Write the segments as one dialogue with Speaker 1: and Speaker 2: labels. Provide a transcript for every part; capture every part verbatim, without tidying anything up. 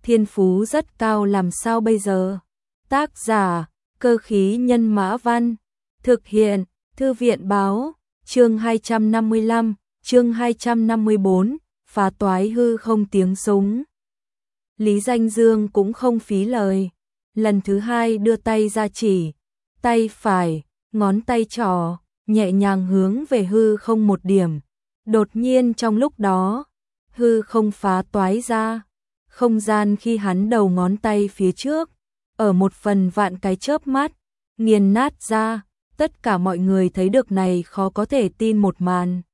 Speaker 1: thiên phú rất cao làm sao bây giờ? Tác giả, Cơ khí nhân mã văn, thực hiện, Thư viện báo, chương hai trăm năm mươi lăm, chương hai trăm năm mươi bốn, phá toái hư không tiếng súng. Lý Danh Dương cũng không phí lời, lần thứ hai đưa tay ra chỉ, tay phải, ngón tay trỏ, nhẹ nhàng hướng về hư không một điểm. Đột nhiên trong lúc đó, hư không phá toái ra, không gian khi hắn đầu ngón tay phía trước, ở một phần vạn cái chớp mắt, nghiền nát ra, tất cả mọi người thấy được này khó có thể tin một màn.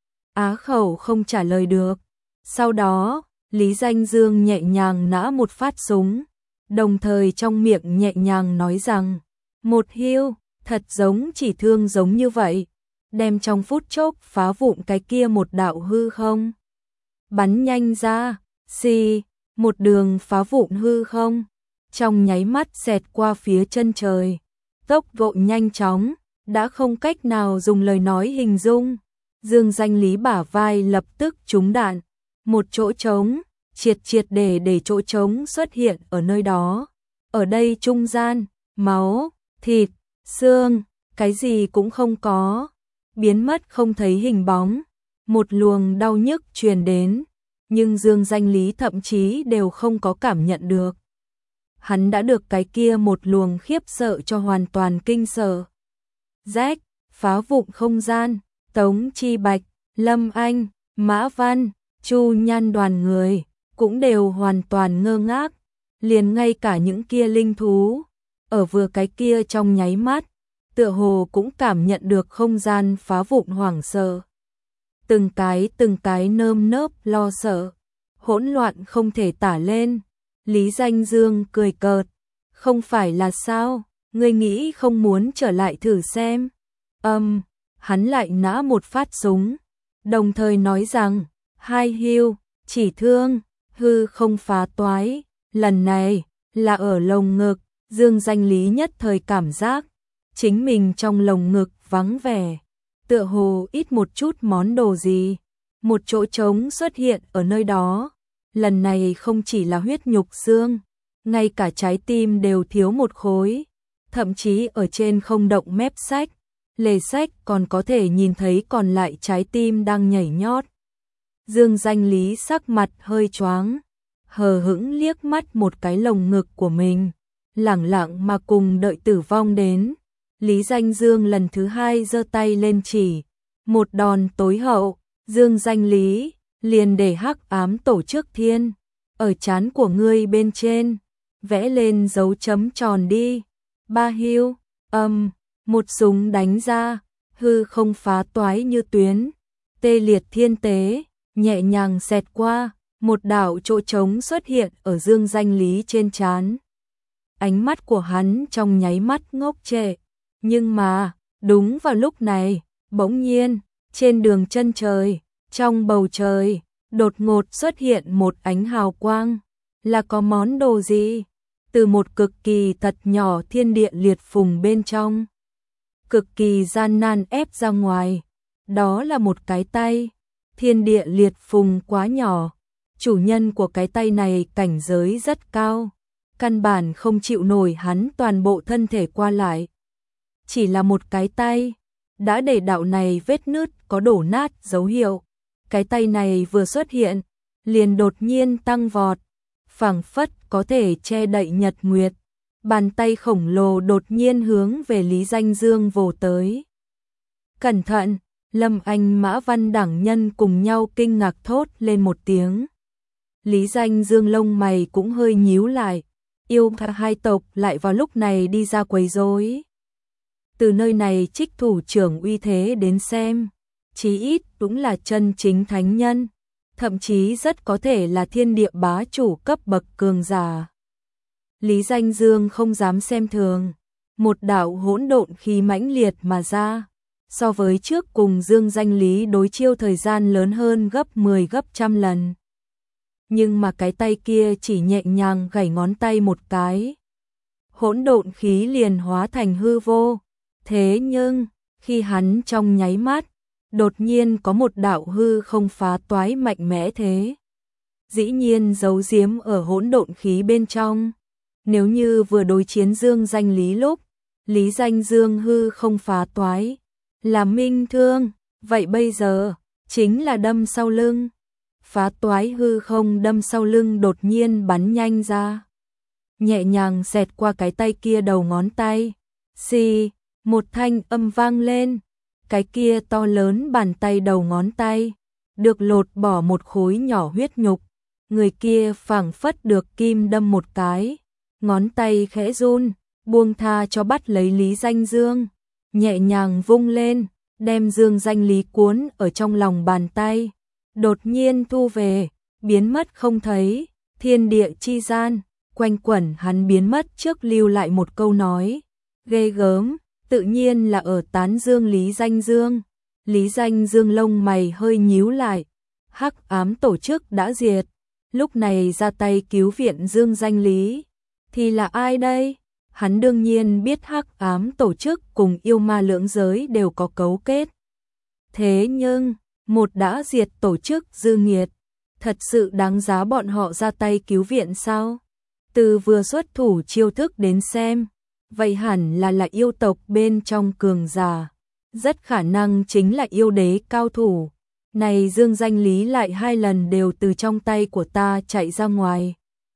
Speaker 1: Á khẩu không trả lời được. Sau đó, Lý Danh Dương nhẹ nhàng nã một phát súng, đồng thời trong miệng nhẹ nhàng nói rằng, một hiu, thật giống chỉ thương giống như vậy, đem trong phút chốc phá vụn cái kia một đạo hư không. Bắn nhanh ra, xì, một đường phá vụn hư không, trong nháy mắt xẹt qua phía chân trời, tốc độ nhanh chóng, đã không cách nào dùng lời nói hình dung. Dương Danh Lý bả vai lập tức trúng đạn, một chỗ trống, triệt triệt để để chỗ trống xuất hiện ở nơi đó. Ở đây trung gian, máu, thịt, xương, cái gì cũng không có, biến mất không thấy hình bóng. Một luồng đau nhức truyền đến, nhưng Dương Danh Lý thậm chí đều không có cảm nhận được. Hắn đã được cái kia một luồng khiếp sợ cho hoàn toàn kinh sợ. Rách, phá vụn không gian, Tống Chi Bạch, Lâm Anh, Mã Văn, Chu Nhan đoàn người cũng đều hoàn toàn ngơ ngác, liền ngay cả những kia linh thú ở vừa cái kia trong nháy mắt, tựa hồ cũng cảm nhận được không gian phá vụn hoảng sợ. Từng cái từng cái nơm nớp lo sợ, hỗn loạn không thể tả lên. Lý Danh Dương cười cợt, không phải là sao, ngươi nghĩ không muốn trở lại thử xem. Âm, um, hắn lại nã một phát súng, đồng thời nói rằng, hai hiu, chỉ thương, hư không phá toái, lần này, là ở lồng ngực. Dương Danh Lý nhất thời cảm giác, chính mình trong lồng ngực vắng vẻ, tựa hồ ít một chút món đồ gì, một chỗ trống xuất hiện ở nơi đó. Lần này không chỉ là huyết nhục xương, ngay cả trái tim đều thiếu một khối, thậm chí ở trên không động mép sách, lề sách còn có thể nhìn thấy còn lại trái tim đang nhảy nhót. Dương Danh Lý sắc mặt hơi choáng, hờ hững liếc mắt một cái lồng ngực của mình, lẳng lặng mà cùng đợi tử vong đến. Lý Danh Dương lần thứ hai giơ tay lên chỉ, một đòn tối hậu. Dương Danh Lý, liền để hắc ám tổ chức thiên, ở trán của ngươi bên trên, vẽ lên dấu chấm tròn đi. Ba hiu, âm, một súng đánh ra, hư không phá toái như tuyến, tê liệt thiên tế, nhẹ nhàng xẹt qua, một đạo chỗ trống xuất hiện ở Dương Danh Lý trên trán. Ánh mắt của hắn trong nháy mắt ngốc trệ, nhưng mà, đúng vào lúc này, bỗng nhiên, trên đường chân trời, trong bầu trời, đột ngột xuất hiện một ánh hào quang, là có món đồ gì? Từ một cực kỳ thật nhỏ thiên địa liệt phùng bên trong, cực kỳ gian nan ép ra ngoài, đó là một cái tay. Thiên địa liệt phùng quá nhỏ, chủ nhân của cái tay này cảnh giới rất cao, căn bản không chịu nổi hắn toàn bộ thân thể qua lại. Chỉ là một cái tay, đã để đạo này vết nứt có đổ nát dấu hiệu. Cái tay này vừa xuất hiện, liền đột nhiên tăng vọt, phảng phất có thể che đậy nhật nguyệt. Bàn tay khổng lồ đột nhiên hướng về Lý Danh Dương vồ tới. Cẩn thận, Lâm Anh Mã Văn đẳng nhân cùng nhau kinh ngạc thốt lên một tiếng. Lý Danh Dương lông mày cũng hơi nhíu lại, yêu hai tộc lại vào lúc này đi ra quấy rối. Từ nơi này trích thủ trưởng uy thế đến xem, chí ít cũng là chân chính thánh nhân, thậm chí rất có thể là thiên địa bá chủ cấp bậc cường giả. Lý Danh Dương không dám xem thường, một đạo hỗn độn khí mãnh liệt mà ra, so với trước cùng Dương Danh Lý đối chiêu thời gian lớn hơn gấp mười gấp trăm lần. Nhưng mà cái tay kia chỉ nhẹ nhàng gảy ngón tay một cái, hỗn độn khí liền hóa thành hư vô. Thế nhưng, khi hắn trong nháy mắt, đột nhiên có một đạo hư không phá toái mạnh mẽ thế. dĩ nhiên giấu giếm ở hỗn độn khí bên trong. Nếu như vừa đối chiến Dương Danh Lý lúc, Lý Danh Dương hư không phá toái, là minh thương, vậy bây giờ, chính là đâm sau lưng. Phá toái hư không đâm sau lưng đột nhiên bắn nhanh ra. Nhẹ nhàng xẹt qua cái tay kia đầu ngón tay. Xì, một thanh âm vang lên. Cái kia to lớn bàn tay đầu ngón tay, được lột bỏ một khối nhỏ huyết nhục. Người kia phảng phất được kim đâm một cái. Ngón tay khẽ run, buông tha cho bắt lấy Lý Danh Dương. Nhẹ nhàng vung lên, đem Dương Danh Lý cuốn ở trong lòng bàn tay. Đột nhiên thu về, biến mất không thấy, thiên địa chi gian, quanh quẩn hắn biến mất trước lưu lại một câu nói. Ghê gớm, tự nhiên là ở tán dương Lý Danh Dương. Lý Danh Dương lông mày hơi nhíu lại, hắc ám tổ chức đã diệt, lúc này ra tay cứu viện Dương Danh Lý. Thì là ai đây? Hắn đương nhiên biết hắc ám tổ chức cùng yêu ma lưỡng giới đều có cấu kết. Thế nhưng, một đã diệt tổ chức dư nghiệt, thật sự đáng giá bọn họ ra tay cứu viện sao? Từ vừa xuất thủ chiêu thức đến xem, vậy hẳn là là yêu tộc bên trong cường giả, rất khả năng chính là yêu đế cao thủ. Này Dương Danh Lý lại hai lần đều từ trong tay của ta chạy ra ngoài.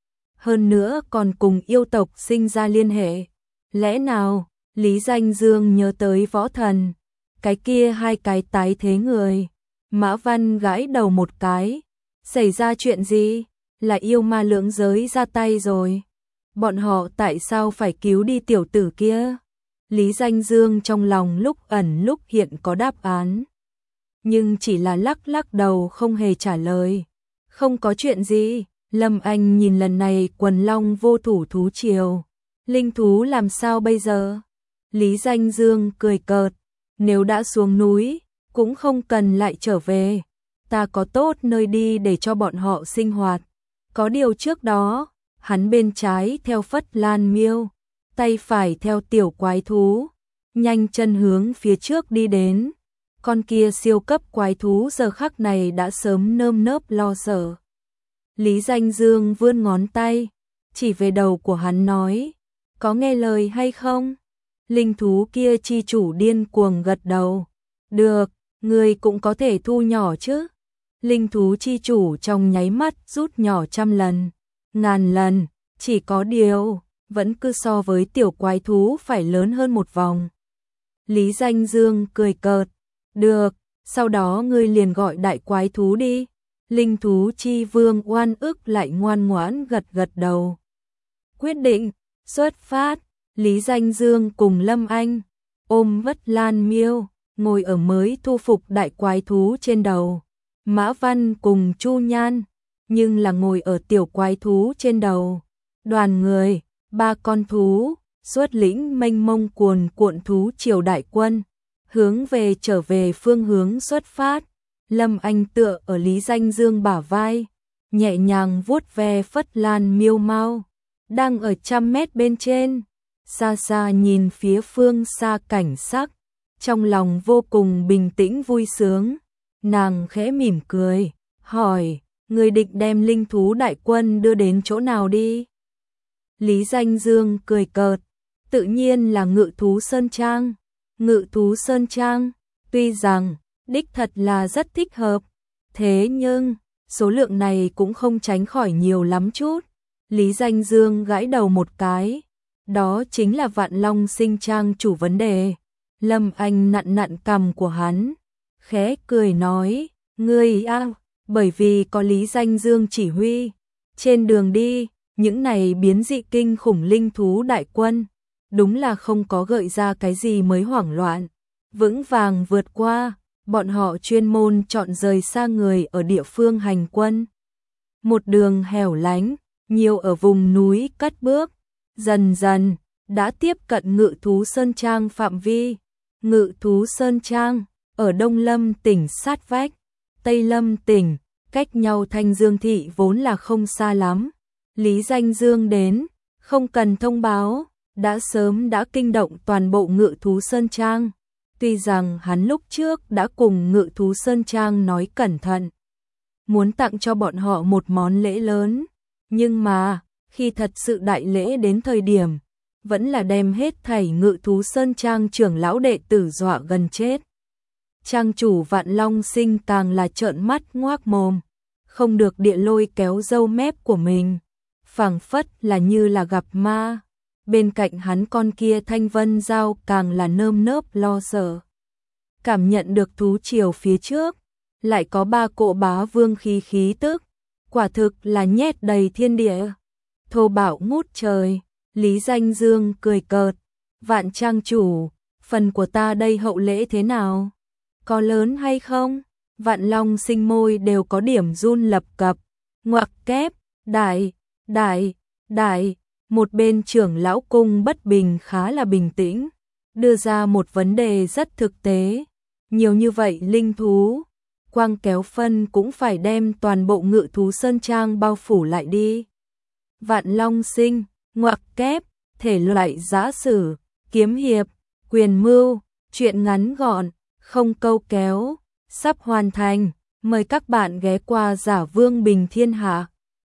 Speaker 1: Hơn nữa còn cùng yêu tộc sinh ra liên hệ. Lẽ nào, Lý Danh Dương nhớ tới võ thần, cái kia hai cái tái thế người. Mã Văn gãi đầu một cái. Xảy ra chuyện gì? Là yêu ma lưỡng giới ra tay rồi. Bọn họ tại sao phải cứu đi tiểu tử kia? Lý Danh Dương trong lòng lúc ẩn lúc hiện có đáp án. Nhưng chỉ là lắc lắc đầu không hề trả lời. Không có chuyện gì. Lâm Anh nhìn lần này quần long vô thủ thú triều. Linh thú làm sao bây giờ? Lý Danh Dương cười cợt. Nếu đã xuống núi, cũng không cần lại trở về. Ta có tốt nơi đi để cho bọn họ sinh hoạt. Có điều trước đó, hắn bên trái theo Phất Lan Miêu, tay phải theo tiểu quái thú, nhanh chân hướng phía trước đi đến. Con kia siêu cấp quái thú giờ khắc này đã sớm nơm nớp lo sợ. Lý Danh Dương vươn ngón tay, chỉ về đầu của hắn nói, có nghe lời hay không? Linh thú kia chi chủ điên cuồng gật đầu. Được, người cũng có thể thu nhỏ chứ. Linh thú chi chủ trong nháy mắt rút nhỏ trăm lần, ngàn lần, chỉ có điều, vẫn cứ so với tiểu quái thú phải lớn hơn một vòng. Lý Danh Dương cười cợt, được, sau đó ngươi liền gọi đại quái thú đi. Linh thú chi vương oan ức lại ngoan ngoãn gật gật đầu. Quyết định, xuất phát. Lý Danh Dương cùng Lâm Anh ôm Vất Lan Miêu, ngồi ở mới thu phục đại quái thú trên đầu. Mã Văn cùng Chu Nhan, nhưng là ngồi ở tiểu quái thú trên đầu. Đoàn người, ba con thú, xuất lĩnh mênh mông cuồn cuộn thú triều đại quân, hướng về trở về phương hướng xuất phát. Lâm Anh tựa ở Lý Danh Dương bả vai, nhẹ nhàng vuốt ve Phất Lan Miêu mau, đang ở trăm mét bên trên. Xa xa nhìn phía phương xa cảnh sắc, trong lòng vô cùng bình tĩnh vui sướng. Nàng khẽ mỉm cười, hỏi, người định đem linh thú đại quân đưa đến chỗ nào đi? Lý Danh Dương cười cợt, tự nhiên là Ngự Thú Sơn Trang. Ngự Thú Sơn Trang, tuy rằng, đích thật là rất thích hợp, thế nhưng, số lượng này cũng không tránh khỏi nhiều lắm chút. Lý Danh Dương gãi đầu một cái, đó chính là Vạn Long Sinh Trang chủ vấn đề. Lâm Anh nặn nặn cằm của hắn, khẽ cười nói, ngươi à, bởi vì có Lý Danh Dương chỉ huy, trên đường đi, những này biến dị kinh khủng linh thú đại quân, đúng là không có gợi ra cái gì mới hoảng loạn, vững vàng vượt qua, bọn họ chuyên môn chọn rời xa người ở địa phương hành quân. Một đường hẻo lánh, nhiều ở vùng núi cất bước, dần dần, đã tiếp cận Ngự Thú Sơn Trang phạm vi. Ngự Thú Sơn Trang, ở Đông Lâm tỉnh sát vách, Tây Lâm tỉnh, cách nhau Thanh Dương thị vốn là không xa lắm. Lý Danh Dương đến, không cần thông báo, đã sớm đã kinh động toàn bộ Ngự Thú Sơn Trang. Tuy rằng hắn lúc trước đã cùng Ngự Thú Sơn Trang nói cẩn thận, muốn tặng cho bọn họ một món lễ lớn, nhưng mà, khi thật sự đại lễ đến thời điểm, vẫn là đem hết thảy Ngự thú sơn trang trưởng lão đệ tử dọa gần chết. Trang chủ Vạn Long Sinh càng là trợn mắt ngoác mồm, không được địa lôi kéo râu mép của mình, phảng phất là như là gặp ma. Bên cạnh hắn con kia Thanh Vân Giao càng là nơm nớp lo sợ. Cảm nhận được thú triều phía trước, lại có ba cỗ bá vương khí khí tức, quả thực là nhét đầy thiên địa. Thô bạo ngút trời, Lý Danh Dương cười cợt, Vạn trang chủ, phần của ta đây hậu lễ thế nào? Có lớn hay không? Vạn Long Sinh môi đều có điểm run lập cập, ngoặc kép, đại, đại, đại, một bên trưởng lão cung bất bình khá là bình tĩnh, đưa ra một vấn đề rất thực tế, nhiều như vậy linh thú, quang kéo phân cũng phải đem toàn bộ Ngự thú sơn trang bao phủ lại đi. Vạn Long Sinh, ngoặc kép, thể loại giã sử, kiếm hiệp, quyền mưu, truyện ngắn gọn, không câu kéo, sắp hoàn thành, mời các bạn ghé qua Giả Vương Bình Thiên Hạ.